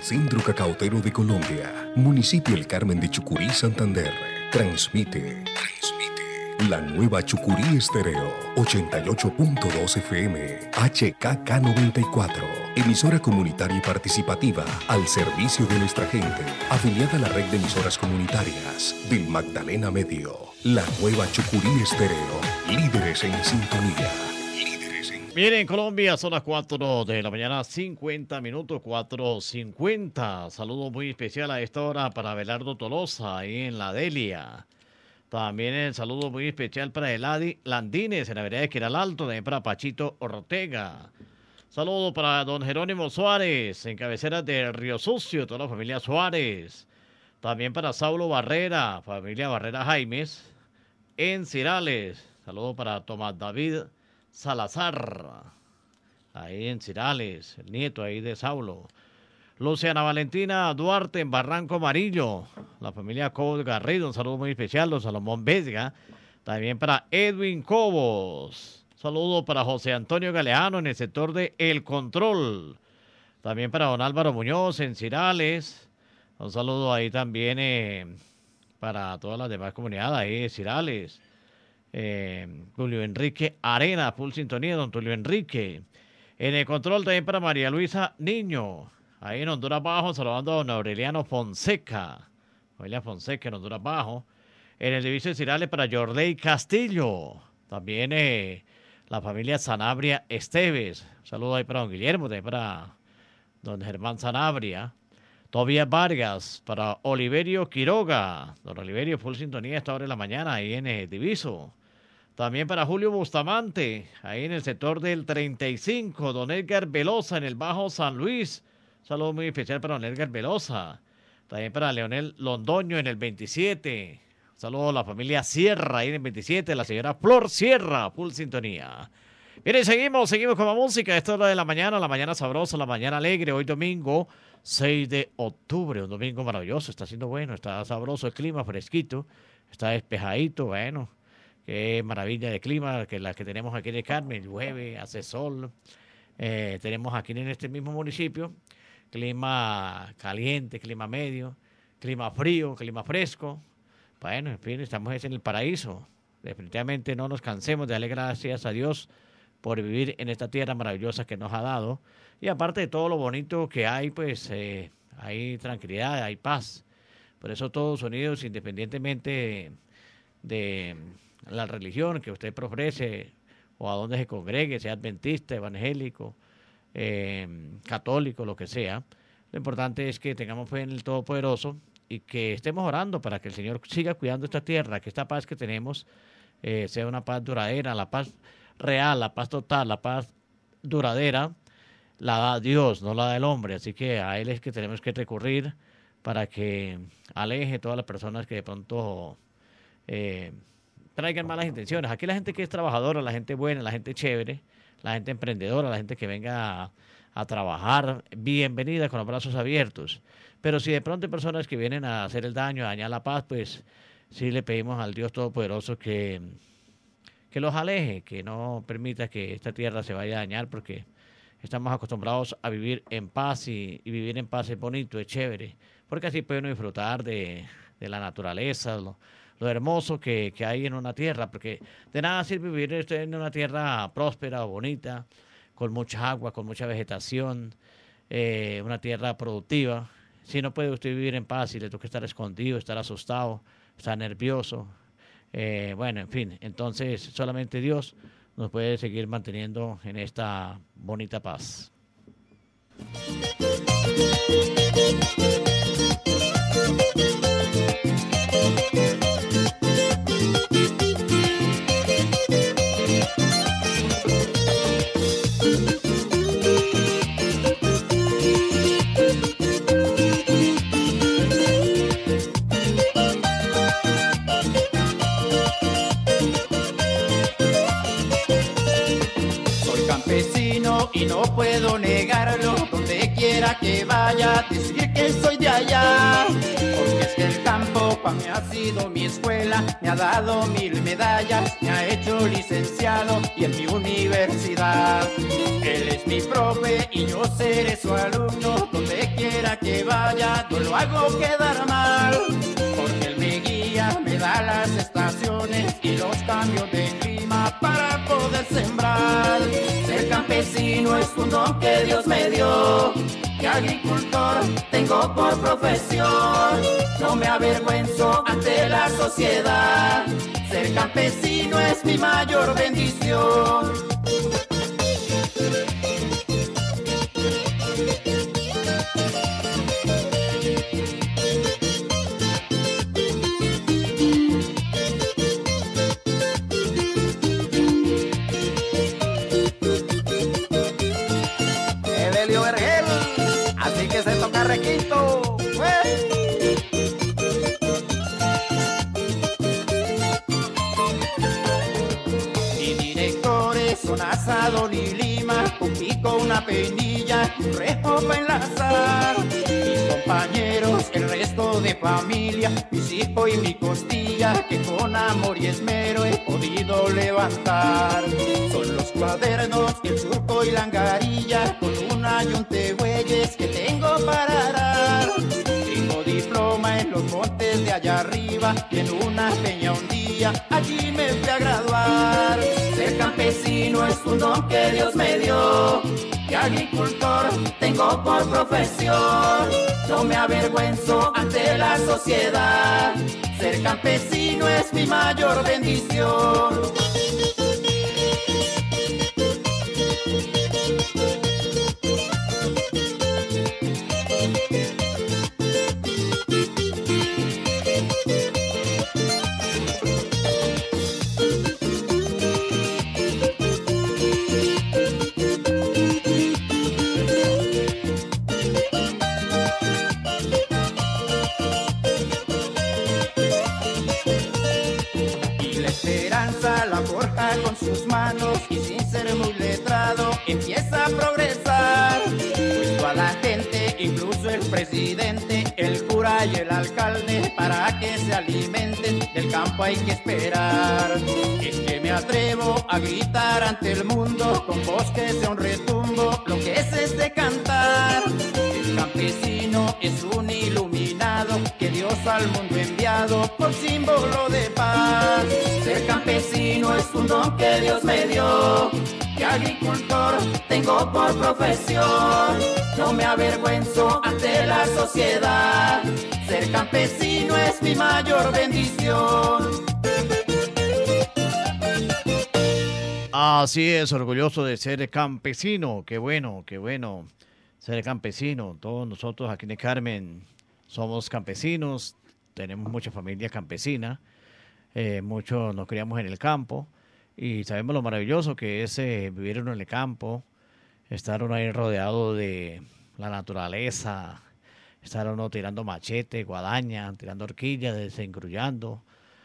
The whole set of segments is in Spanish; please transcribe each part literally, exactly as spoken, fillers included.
Centro Cacautero de Colombia, Municipio El Carmen de Chucurí, Santander. Transmite, transmite la nueva Chucurí Estéreo, ochenta y ocho punto dos F M, H K K noventa y cuatro. Emisora comunitaria y participativa al servicio de nuestra gente, afiliada a la red de emisoras comunitarias del Magdalena Medio. La nueva Chucurí Estéreo, líderes en sintonía. Miren, Colombia, son las cuatro de la mañana, cincuenta minutos, cuatro cincuenta. Saludo muy especial a esta hora para Abelardo Tolosa, ahí en la Delia. También el saludo muy especial para Eladi Landines, en la vereda de Quiralalto, también para Pachito Ortega. Saludo para don Jerónimo Suárez, en cabeceras del Río Sucio, toda la familia Suárez. También para Saulo Barrera, familia Barrera Jaimes, en Cirales. Saludo para Tomás David Salazar, ahí en Cirales, el nieto ahí de Saulo. Luciana Valentina Duarte en Barranco Amarillo, la familia Cobos Garrido, un saludo muy especial, don Salomón Vesga. También para Edwin Cobos, saludo para José Antonio Galeano en el sector de El Control. También para don Álvaro Muñoz en Cirales, un saludo ahí también eh, para todas las demás comunidades ahí de Cirales. Eh, Tulio Enrique Arena, full sintonía, don Tulio Enrique. En el control también para María Luisa Niño, ahí en Honduras Bajo, saludando a don Aureliano Fonseca, Aureliano Fonseca en Honduras Bajo. En el división de Cirales para Jorley Castillo, también eh, la familia Sanabria Esteves, saludo ahí para don Guillermo, también para don Germán Sanabria. Tobias Vargas, para Oliverio Quiroga, don Oliverio, full sintonía a esta hora de la mañana, ahí en el Diviso. También para Julio Bustamante, ahí en el sector del treinta y cinco, don Edgar Velosa en el Bajo San Luis. Un saludo muy especial para don Edgar Velosa. También para Leonel Londoño en el veintisiete. Un saludo a la familia Sierra ahí en el veintisiete, la señora Flor Sierra, full sintonía. Bien, seguimos, seguimos con la música. Esta hora de la mañana, la mañana sabrosa, la mañana alegre, hoy domingo seis de octubre, un domingo maravilloso, está haciendo bueno, está sabroso el clima, fresquito, está despejadito, bueno. Qué maravilla de clima que la que tenemos aquí en el Carmen, llueve, hace sol. Eh, tenemos aquí en este mismo municipio clima caliente, clima medio, clima frío, clima fresco. Bueno, en fin, estamos en el paraíso. Definitivamente no nos cansemos de darle gracias a Dios por vivir en esta tierra maravillosa que nos ha dado. Y aparte de todo lo bonito que hay, pues eh, hay tranquilidad, hay paz. Por eso todos unidos, independientemente de, de la religión que usted profese o a donde se congregue, sea adventista, evangélico, eh, católico, lo que sea. Lo importante es que tengamos fe en el Todopoderoso y que estemos orando para que el Señor siga cuidando esta tierra, que esta paz que tenemos eh, sea una paz duradera, la paz real, la paz total, la paz duradera, la da Dios, no la da el hombre. Así que a Él es que tenemos que recurrir para que aleje a todas las personas que de pronto eh, traigan malas intenciones. Aquí la gente que es trabajadora, la gente buena, la gente chévere, la gente emprendedora, la gente que venga a, a trabajar, bienvenida con los brazos abiertos. Pero si de pronto hay personas que vienen a hacer el daño, a dañar la paz, pues sí le pedimos al Dios Todopoderoso que, que los aleje, que no permita que esta tierra se vaya a dañar, porque estamos acostumbrados a vivir en paz y, y vivir en paz es bonito, es chévere, porque así podemos disfrutar de, de la naturaleza, lo, lo hermoso que, que hay en una tierra, porque de nada sirve vivir en una tierra próspera o bonita, con mucha agua, con mucha vegetación, eh, una tierra productiva, si no puede usted vivir en paz y le toca estar escondido, estar asustado, estar nervioso, eh, bueno, en fin, entonces solamente Dios nos puede seguir manteniendo en esta bonita paz. Y no puedo negarlo, donde quiera que vaya, decir que soy de allá. Porque es que el campo pa' mí ha sido mi escuela, me ha dado mil medallas, me ha hecho licenciado y en mi universidad. Él es mi profe y yo seré su alumno, donde quiera quiera que vaya, yo lo hago quedar mal, porque él me guía, me da las estaciones y los cambios de clima para poder sembrar. Ser campesino es un don que Dios me dio, que agricultor tengo por profesión. No me avergüenzo ante la sociedad, ser campesino es mi mayor bendición. Evelio Vergel, así que se toca requinto. Mi director es un asado ni lima, un pico, una peinilla, un rejo para enlazar. Mis compañeros, el resto de familia, mis hijos y mi costilla, que con amor y esmero he podido levantar. Son los cuadernos, el surco y la angarilla, con una y un tehuelles que tengo para dar. Tengo diploma en los montes de allá arriba, y en una peña un día allí me fui a graduar. Ser campesino es un don que Dios me dio, que agricultor tengo por profesión. No me avergüenzo ante la sociedad, ser campesino es mi mayor bendición. Con sus manos y sin ser muy letrado empieza a progresar. Puesto a la gente, incluso el presidente, el cura y el alcalde, para que se alimenten del campo hay que esperar. Es que me atrevo a gritar ante el mundo con voz que sea un retumbo lo que es este cantar. El campesino es un iluminado que Dios al mundo ha enviado por símbolo de paz. Ser campesino es un don que Dios me dio, que agricultor tengo por profesión. No me avergüenzo ante la sociedad, ser campesino es mi mayor bendición. Así es, orgulloso de ser campesino. Qué bueno, qué bueno ser campesino. Todos nosotros aquí en Carmen somos campesinos, tenemos mucha familia campesina, eh, muchos nos criamos en el campo y sabemos lo maravilloso que es eh, vivir uno en el campo, estar uno ahí rodeado de la naturaleza, estar uno tirando machete, guadaña, tirando horquillas, desengrullando,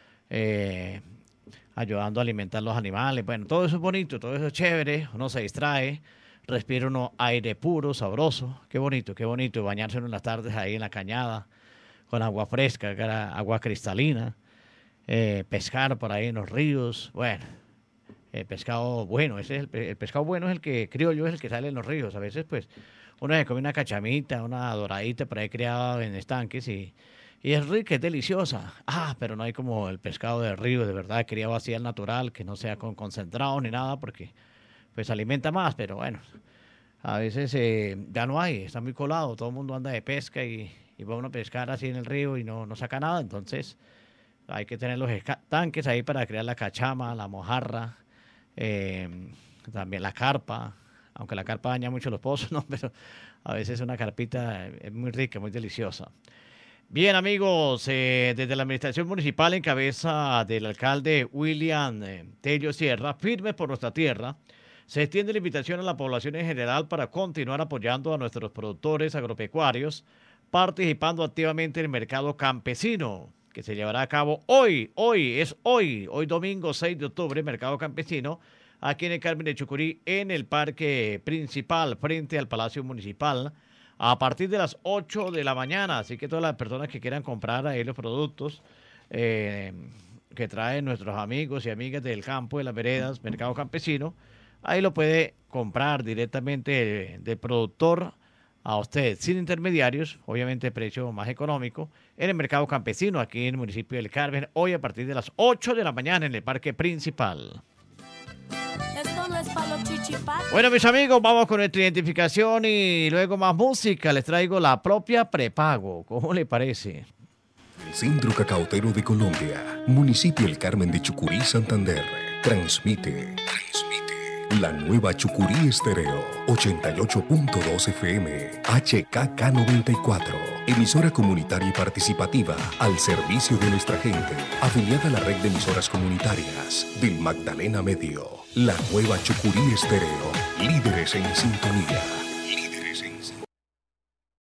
eh, ayudando a alimentar los animales. Bueno, todo eso es bonito, todo eso es chévere, uno se distrae, respira uno aire puro, sabroso. Qué bonito, qué bonito bañarse uno en las tardes ahí en la cañada con agua fresca, agua cristalina, eh, pescar por ahí en los ríos. Bueno, el pescado bueno, ese es el, el pescado bueno es el que criollo, es el que sale en los ríos. A veces pues uno se come una cachamita, una doradita por ahí criada en estanques y, y es rica, es deliciosa. Ah, pero no hay como el pescado del río, de verdad, criado así al natural, que no sea con concentrado ni nada, porque pues alimenta más, pero bueno, a veces eh, ya no hay, está muy colado, todo el mundo anda de pesca y, y va uno a pescar así en el río y no, no saca nada, entonces hay que tener los tanques ahí para crear la cachama, la mojarra, eh, también la carpa, aunque la carpa daña mucho los pozos, ¿no? Pero a veces una carpita es muy rica, muy deliciosa. Bien, amigos, eh, desde la administración municipal en cabeza del alcalde William eh, Tello Sierra, firme por nuestra tierra, se extiende la invitación a la población en general para continuar apoyando a nuestros productores agropecuarios, participando activamente en el mercado campesino, que se llevará a cabo hoy, hoy, es hoy, hoy domingo seis de octubre, mercado campesino, aquí en el Carmen de Chucurí, en el parque principal, frente al Palacio Municipal, a partir de las ocho de la mañana. Así que todas las personas que quieran comprar ahí los productos eh, que traen nuestros amigos y amigas del campo, de las veredas, mercado campesino, ahí lo puede comprar directamente del productor a usted sin intermediarios, obviamente precio más económico, en el mercado campesino aquí en el municipio del Carmen, hoy a partir de las ocho de la mañana en el parque principal. Esto no es para los chichipatos. Bueno, mis amigos, vamos con nuestra identificación y luego más música. Les traigo la propia prepago. ¿Cómo le parece? El Centro Cacautero de Colombia, municipio El Carmen de Chucurí, Santander, transmite, transmite la nueva Chucurí Estéreo, ochenta y ocho punto dos F M, H K K noventa y cuatro, emisora comunitaria y participativa al servicio de nuestra gente, afiliada a la red de emisoras comunitarias del Magdalena Medio, la nueva Chucurí Estéreo, líderes en sintonía.